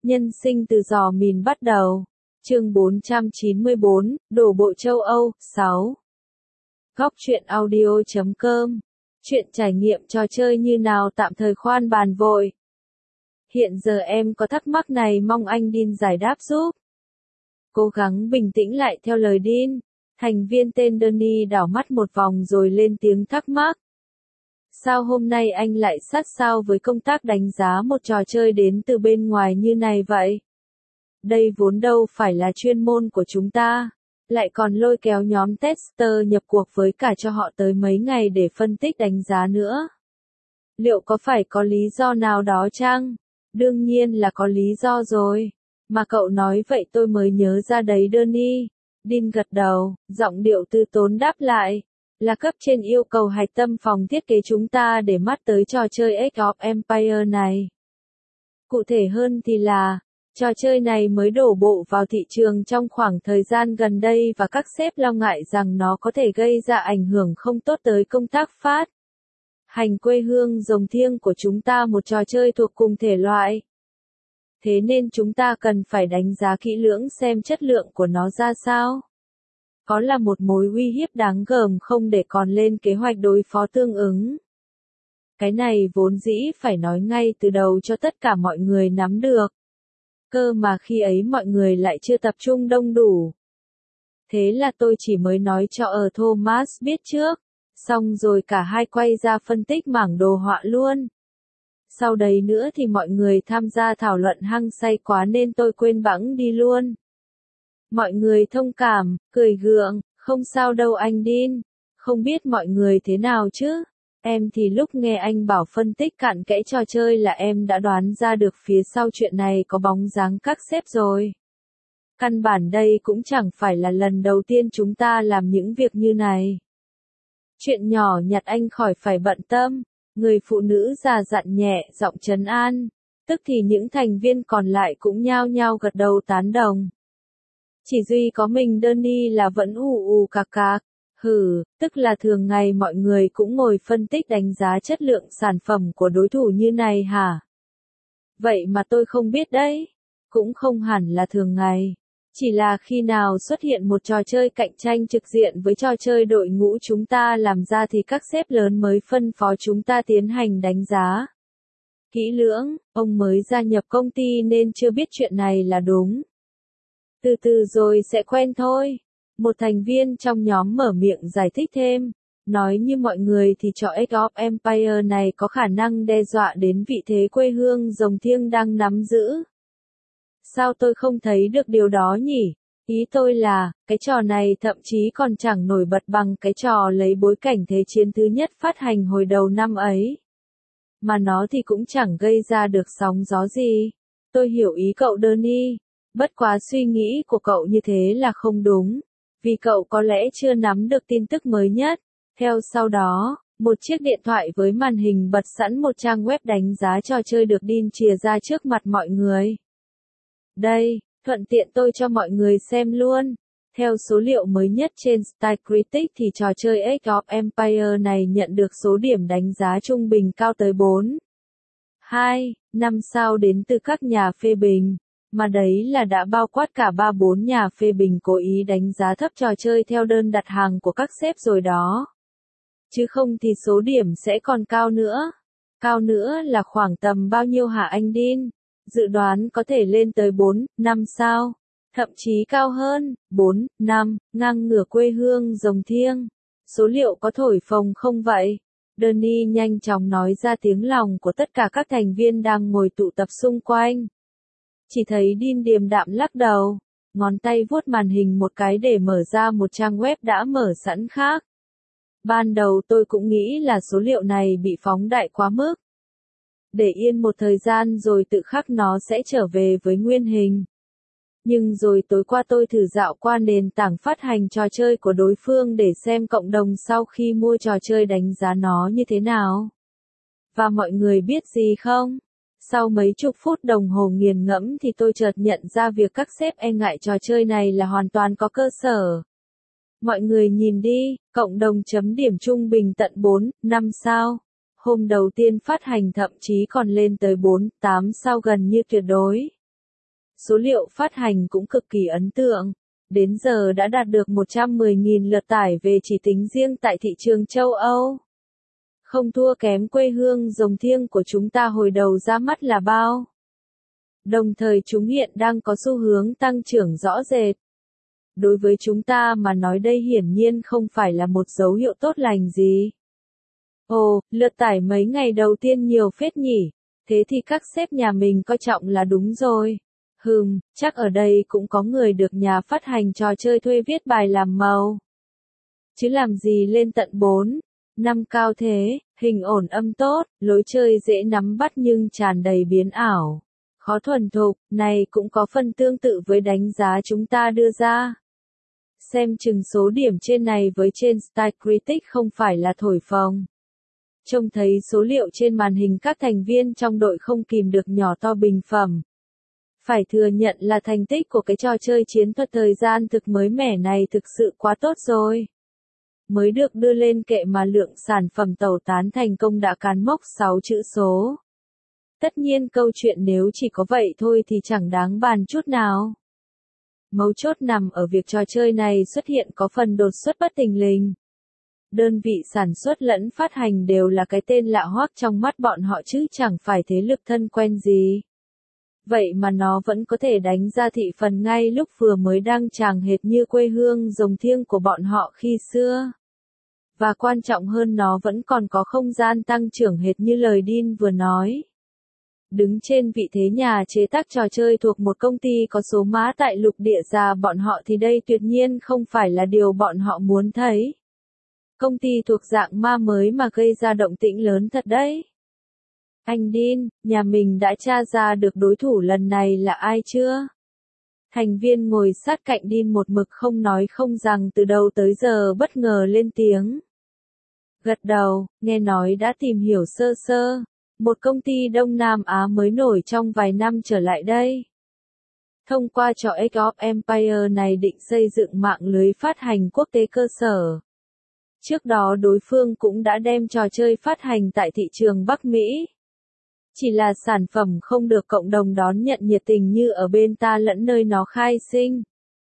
Nhân sinh từ giò mìn bắt đầu. Chương 494, đổ bộ châu Âu, 6. Góc truyện audio.com. Chuyện trải nghiệm trò chơi như nào tạm thời khoan bàn vội. Hiện giờ em có thắc mắc này mong anh Dean giải đáp giúp. Cố gắng bình tĩnh lại theo lời Dean. Thành viên tên Danny đảo mắt một vòng rồi lên tiếng thắc mắc. Sao hôm nay anh lại sát sao với công tác đánh giá một trò chơi đến từ bên ngoài như này vậy? Đây vốn đâu phải là chuyên môn của chúng ta, lại còn lôi kéo nhóm tester nhập cuộc với cả cho họ tới mấy ngày để phân tích đánh giá nữa. Liệu có phải có lý do nào đó chăng? Đương nhiên là có lý do rồi. Mà cậu nói vậy tôi mới nhớ ra đấy Danny. Dean gật đầu, giọng điệu từ tốn đáp lại. Là cấp trên yêu cầu hạch tâm phòng thiết kế chúng ta để mắt tới trò chơi Age of Empires này. Cụ thể hơn thì là, trò chơi này mới đổ bộ vào thị trường trong khoảng thời gian gần đây và các sếp lo ngại rằng nó có thể gây ra ảnh hưởng không tốt tới công tác phát hành quê hương rồng thiêng của chúng ta, một trò chơi thuộc cùng thể loại. Thế nên chúng ta cần phải đánh giá kỹ lưỡng xem chất lượng của nó ra sao. Có là một mối uy hiếp đáng gờm không để còn lên kế hoạch đối phó tương ứng. Cái này vốn dĩ phải nói ngay từ đầu cho tất cả mọi người nắm được. Cơ mà khi ấy mọi người lại chưa tập trung đông đủ. Thế là tôi chỉ mới nói cho Thomas biết trước, xong rồi cả hai quay ra phân tích mảng đồ họa luôn. Sau đấy nữa thì mọi người tham gia thảo luận hăng say quá nên tôi quên bẵng đi luôn. Mọi người thông cảm, cười gượng, không sao đâu anh Dean, không biết mọi người thế nào chứ. Em thì lúc nghe anh bảo phân tích cặn kẽ trò chơi là em đã đoán ra được phía sau chuyện này có bóng dáng các sếp rồi. Căn bản đây cũng chẳng phải là lần đầu tiên chúng ta làm những việc như này. Chuyện nhỏ nhặt anh khỏi phải bận tâm, người phụ nữ già dặn nhẹ giọng trấn an, tức thì những thành viên còn lại cũng nhao nhao gật đầu tán đồng. Chỉ duy có mình Danny là vẫn ù ù cạc cạc. Tức là thường ngày mọi người cũng ngồi phân tích đánh giá chất lượng sản phẩm của đối thủ như này hả? Vậy mà tôi không biết đấy. Cũng không hẳn là thường ngày. Chỉ là khi nào xuất hiện một trò chơi cạnh tranh trực diện với trò chơi đội ngũ chúng ta làm ra thì các sếp lớn mới phân phó chúng ta tiến hành đánh giá kỹ lưỡng. Ông mới gia nhập công ty nên chưa biết chuyện này là đúng. Từ từ rồi sẽ quen thôi. Một thành viên trong nhóm mở miệng giải thích thêm, nói như mọi người thì trò Age of Empires này có khả năng đe dọa đến vị thế quê hương rồng thiêng đang nắm giữ. Sao tôi không thấy được điều đó nhỉ? Ý tôi là, cái trò này thậm chí còn chẳng nổi bật bằng cái trò lấy bối cảnh Thế chiến thứ nhất phát hành hồi đầu năm ấy. Mà nó thì cũng chẳng gây ra được sóng gió gì. Tôi hiểu ý cậu Danny, bất quá suy nghĩ của cậu như thế là không đúng. Vì cậu có lẽ chưa nắm được tin tức mới nhất. Theo sau đó, một chiếc điện thoại với màn hình bật sẵn một trang web đánh giá trò chơi được Dean chìa ra trước mặt mọi người. Đây, thuận tiện tôi cho mọi người xem luôn. Theo số liệu mới nhất trên Metacritic thì trò chơi Age of Empires này nhận được số điểm đánh giá trung bình cao tới 4,2/5 sao đến từ các nhà phê bình. Mà đấy là đã bao quát cả 3-4 nhà phê bình cố ý đánh giá thấp trò chơi theo đơn đặt hàng của các sếp rồi đó. Chứ không thì số điểm sẽ còn cao nữa. Cao nữa là khoảng tầm bao nhiêu hả anh Dean? Dự đoán có thể lên tới 4-5 sao. Thậm chí cao hơn, 4-5, ngang ngửa quê hương rồng thiêng. Số liệu có thổi phồng không vậy? Danny nhanh chóng nói ra tiếng lòng của tất cả các thành viên đang ngồi tụ tập xung quanh. Chỉ thấy Dean điềm đạm lắc đầu, ngón tay vuốt màn hình một cái để mở ra một trang web đã mở sẵn khác. Ban đầu tôi cũng nghĩ là số liệu này bị phóng đại quá mức. Để yên một thời gian rồi tự khắc nó sẽ trở về với nguyên hình. Nhưng rồi tối qua tôi thử dạo qua nền tảng phát hành trò chơi của đối phương để xem cộng đồng sau khi mua trò chơi đánh giá nó như thế nào. Và mọi người biết gì không? Sau mấy chục phút đồng hồ nghiền ngẫm thì tôi chợt nhận ra việc các sếp e ngại trò chơi này là hoàn toàn có cơ sở. Mọi người nhìn đi, cộng đồng chấm điểm trung bình tận 4-5 sao. Hôm đầu tiên phát hành thậm chí còn lên tới 4-8 sao gần như tuyệt đối. Số liệu phát hành cũng cực kỳ ấn tượng. Đến giờ đã đạt được 110.000 lượt tải về chỉ tính riêng tại thị trường châu Âu. Không thua kém quê hương rồng thiêng của chúng ta hồi đầu ra mắt là bao. Đồng thời chúng hiện đang có xu hướng tăng trưởng rõ rệt. Đối với chúng ta mà nói đây hiển nhiên không phải là một dấu hiệu tốt lành gì. Ồ, lượt tải mấy ngày đầu tiên nhiều phết nhỉ, thế thì các sếp nhà mình coi trọng là đúng rồi. Chắc ở đây cũng có người được nhà phát hành trò chơi thuê viết bài làm màu. Chứ làm gì lên tận 4, 5 cao thế, hình ổn âm tốt, lối chơi dễ nắm bắt nhưng tràn đầy biến ảo. Khó thuần thục, này cũng có phần tương tự với đánh giá chúng ta đưa ra. Xem chừng số điểm trên này với trên Style Critic không phải là thổi phồng. Trông thấy số liệu trên màn hình các thành viên trong đội không kìm được nhỏ to bình phẩm. Phải thừa nhận là thành tích của cái trò chơi chiến thuật thời gian thực mới mẻ này thực sự quá tốt rồi. Mới được đưa lên kệ mà lượng sản phẩm tẩu tán thành công đã cán mốc 6 chữ số. Tất nhiên câu chuyện nếu chỉ có vậy thôi thì chẳng đáng bàn chút nào. Mấu chốt nằm ở việc trò chơi này xuất hiện có phần đột xuất bất thình lình. Đơn vị sản xuất lẫn phát hành đều là cái tên lạ hoắc trong mắt bọn họ chứ chẳng phải thế lực thân quen gì. Vậy mà nó vẫn có thể đánh ra thị phần ngay lúc vừa mới đang tràng hệt như quê hương rồng thiêng của bọn họ khi xưa. Và quan trọng hơn nó vẫn còn có không gian tăng trưởng hệt như lời Dean vừa nói. Đứng trên vị thế nhà chế tác trò chơi thuộc một công ty có số má tại lục địa già bọn họ thì đây tuyệt nhiên không phải là điều bọn họ muốn thấy. Công ty thuộc dạng ma mới mà gây ra động tĩnh lớn thật đấy. Anh Dean, nhà mình đã tra ra được đối thủ lần này là ai chưa? Thành viên ngồi sát cạnh Dean một mực không nói không rằng từ đầu tới giờ bất ngờ lên tiếng. Gật đầu, nghe nói đã tìm hiểu sơ sơ. Một công ty Đông Nam Á mới nổi trong vài năm trở lại đây. Thông qua trò Age of Empire này định xây dựng mạng lưới phát hành quốc tế cơ sở. Trước đó đối phương cũng đã đem trò chơi phát hành tại thị trường Bắc Mỹ. Chỉ là sản phẩm không được cộng đồng đón nhận nhiệt tình như ở bên ta lẫn nơi nó khai sinh.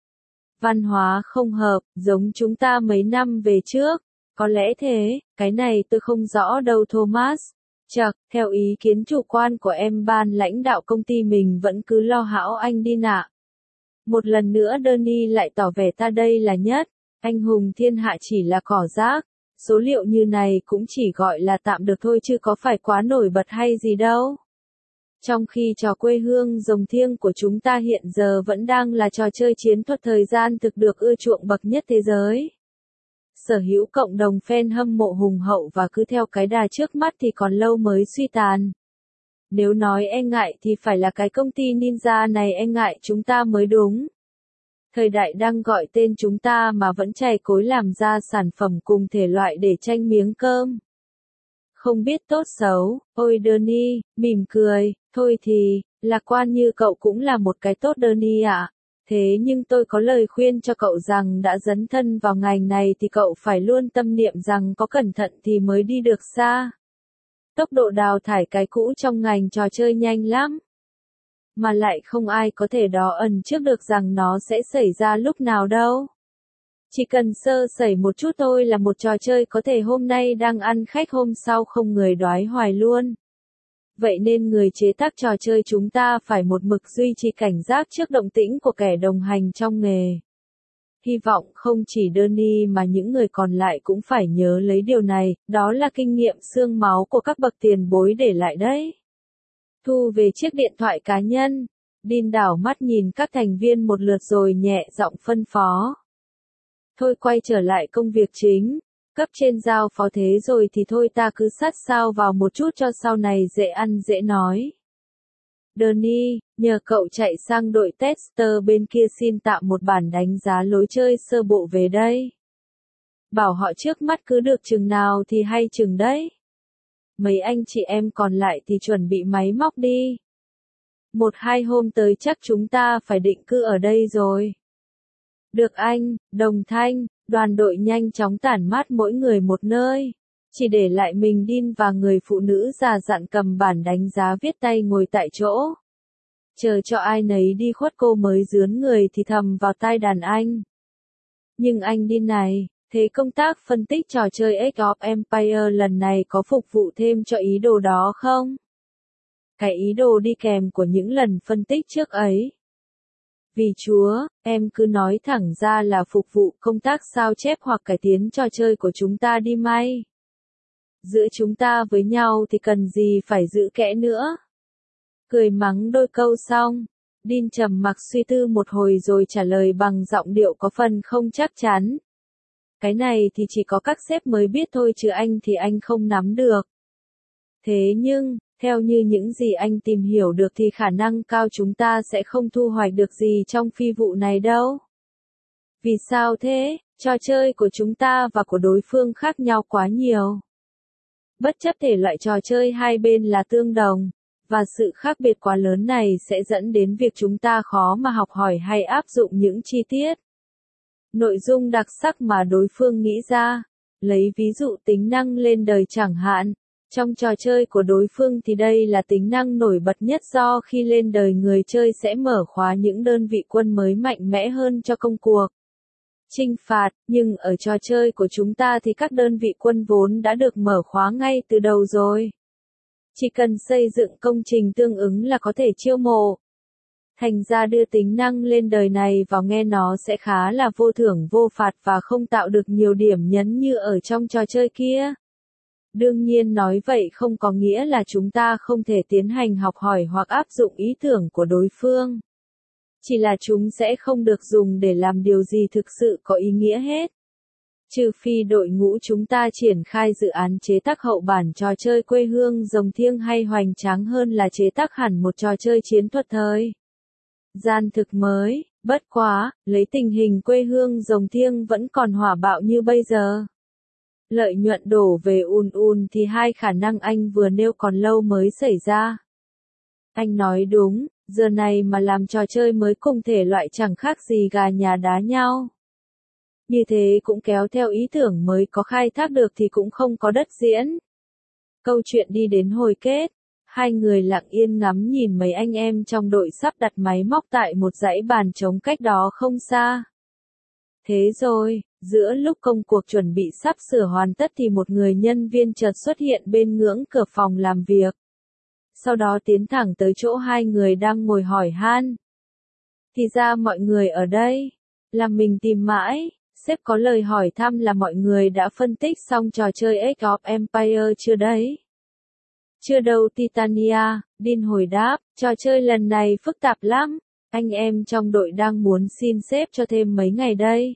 Văn hóa không hợp, giống chúng ta mấy năm về trước. Có lẽ thế, cái này tôi không rõ đâu Thomas. Chật, theo ý kiến chủ quan của em ban lãnh đạo công ty mình vẫn cứ lo hão anh đi nạ. Một lần nữa Danny lại tỏ vẻ ta đây là nhất, anh hùng thiên hạ chỉ là cỏ rác. Số liệu như này cũng chỉ gọi là tạm được thôi chứ có phải quá nổi bật hay gì đâu. Trong khi trò quê hương rồng thiêng của chúng ta hiện giờ vẫn đang là trò chơi chiến thuật thời gian thực được ưa chuộng bậc nhất thế giới. Sở hữu cộng đồng fan hâm mộ hùng hậu và cứ theo cái đà trước mắt thì còn lâu mới suy tàn. Nếu nói e ngại thì phải là cái công ty Ninja này e ngại chúng ta mới đúng. Thời đại đang gọi tên chúng ta mà vẫn chày cối làm ra sản phẩm cùng thể loại để tranh miếng cơm. Không biết tốt xấu, ôi Danny, mỉm cười, thôi thì, lạc quan như cậu cũng là một cái tốt Danny ạ. Thế nhưng tôi có lời khuyên cho cậu rằng đã dấn thân vào ngành này thì cậu phải luôn tâm niệm rằng có cẩn thận thì mới đi được xa. Tốc độ đào thải cái cũ trong ngành trò chơi nhanh lắm. Mà lại không ai có thể đo ẩn trước được rằng nó sẽ xảy ra lúc nào đâu. Chỉ cần sơ sẩy một chút thôi là một trò chơi có thể hôm nay đang ăn khách hôm sau không người đoái hoài luôn. Vậy nên người chế tác trò chơi chúng ta phải một mực duy trì cảnh giác trước động tĩnh của kẻ đồng hành trong nghề. Hy vọng không chỉ Danny mà những người còn lại cũng phải nhớ lấy điều này, đó là kinh nghiệm xương máu của các bậc tiền bối để lại đấy. Thu về chiếc điện thoại cá nhân, Dean đảo mắt nhìn các thành viên một lượt rồi nhẹ giọng phân phó. Thôi quay trở lại công việc chính. Cấp trên giao phó thế rồi thì thôi ta cứ sát sao vào một chút cho sau này dễ ăn dễ nói. Danny, nhờ cậu chạy sang đội tester bên kia xin tạm một bản đánh giá lối chơi sơ bộ về đây. Bảo họ trước mắt cứ được chừng nào thì hay chừng đấy. Mấy anh chị em còn lại thì chuẩn bị máy móc đi. 1-2 hôm tới chắc chúng ta phải định cư ở đây rồi. Được anh, đồng thanh. Đoàn đội nhanh chóng tản mát mỗi người một nơi. Chỉ để lại mình Dean và người phụ nữ già dặn cầm bản đánh giá viết tay ngồi tại chỗ. Chờ cho ai nấy đi khuất cô mới rướn người thì thầm vào tai đàn anh. Nhưng anh đi này, thế công tác phân tích trò chơi Age of Empire lần này có phục vụ thêm cho ý đồ đó không? Cái ý đồ đi kèm của những lần phân tích trước ấy. Vì Chúa, em cứ nói thẳng ra là phục vụ công tác sao chép hoặc cải tiến trò chơi của chúng ta đi may. Giữa chúng ta với nhau thì cần gì phải giữ kẽ nữa. Cười mắng đôi câu xong, Dean trầm mặc suy tư một hồi rồi trả lời bằng giọng điệu có phần không chắc chắn. Cái này thì chỉ có các sếp mới biết thôi chứ anh thì anh không nắm được. Thế nhưng, theo như những gì anh tìm hiểu được thì khả năng cao chúng ta sẽ không thu hoạch được gì trong phi vụ này đâu. Vì sao thế? Trò chơi của chúng ta và của đối phương khác nhau quá nhiều. Bất chấp thể loại trò chơi hai bên là tương đồng, và sự khác biệt quá lớn này sẽ dẫn đến việc chúng ta khó mà học hỏi hay áp dụng những chi tiết. Nội dung đặc sắc mà đối phương nghĩ ra. Lấy ví dụ tính năng lên đời chẳng hạn. Trong trò chơi của đối phương thì đây là tính năng nổi bật nhất do khi lên đời người chơi sẽ mở khóa những đơn vị quân mới mạnh mẽ hơn cho công cuộc chinh phạt, nhưng ở trò chơi của chúng ta thì các đơn vị quân vốn đã được mở khóa ngay từ đầu rồi. Chỉ cần xây dựng công trình tương ứng là có thể chiêu mộ. Thành ra đưa tính năng lên đời này vào nghe nó sẽ khá là vô thưởng vô phạt và không tạo được nhiều điểm nhấn như ở trong trò chơi kia. Đương nhiên nói vậy không có nghĩa là chúng ta không thể tiến hành học hỏi hoặc áp dụng ý tưởng của đối phương. Chỉ là chúng sẽ không được dùng để làm điều gì thực sự có ý nghĩa hết. Trừ phi đội ngũ chúng ta triển khai dự án chế tác hậu bản trò chơi quê hương rồng thiêng hay hoành tráng hơn là chế tác hẳn một trò chơi chiến thuật thời gian thực mới. Bất quá, lấy tình hình quê hương rồng thiêng vẫn còn hỏa bạo như bây giờ. Lợi nhuận đổ về thì hai khả năng anh vừa nêu còn lâu mới xảy ra. Anh nói đúng, giờ này mà làm trò chơi mới cùng thể loại chẳng khác gì gà nhà đá nhau. Như thế cũng kéo theo ý tưởng mới có khai thác được thì cũng không có đất diễn. Câu chuyện đi đến hồi kết, hai người lặng yên ngắm nhìn mấy anh em trong đội sắp đặt máy móc tại một dãy bàn trống cách đó không xa. Thế rồi, giữa lúc công cuộc chuẩn bị sắp sửa hoàn tất thì một người nhân viên chợt xuất hiện bên ngưỡng cửa phòng làm việc. Sau đó tiến thẳng tới chỗ hai người đang ngồi hỏi han. Thì ra mọi người ở đây. Làm mình tìm mãi, sếp có lời hỏi thăm là mọi người đã phân tích xong trò chơi Age of Empire chưa đấy? Chưa đâu Titania, Dean hồi đáp, trò chơi lần này phức tạp lắm. Anh em trong đội đang muốn xin sếp cho thêm mấy ngày đây.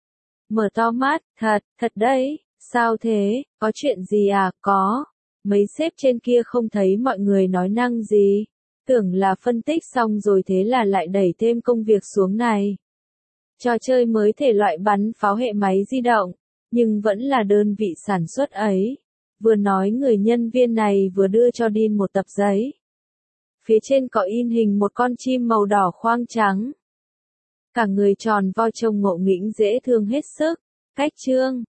Mở to mắt, thật đấy, sao thế, có chuyện gì à, có. Mấy sếp trên kia không thấy mọi người nói năng gì. Tưởng là phân tích xong rồi thế là lại đẩy thêm công việc xuống này. Trò chơi mới thể loại bắn pháo hệ máy di động, nhưng vẫn là đơn vị sản xuất ấy. Vừa nói người nhân viên này vừa đưa cho Dean một tập giấy. Phía trên có in hình một con chim màu đỏ khoang trắng. Cả người tròn vo trông ngộ nghĩnh dễ thương hết sức. Cách chương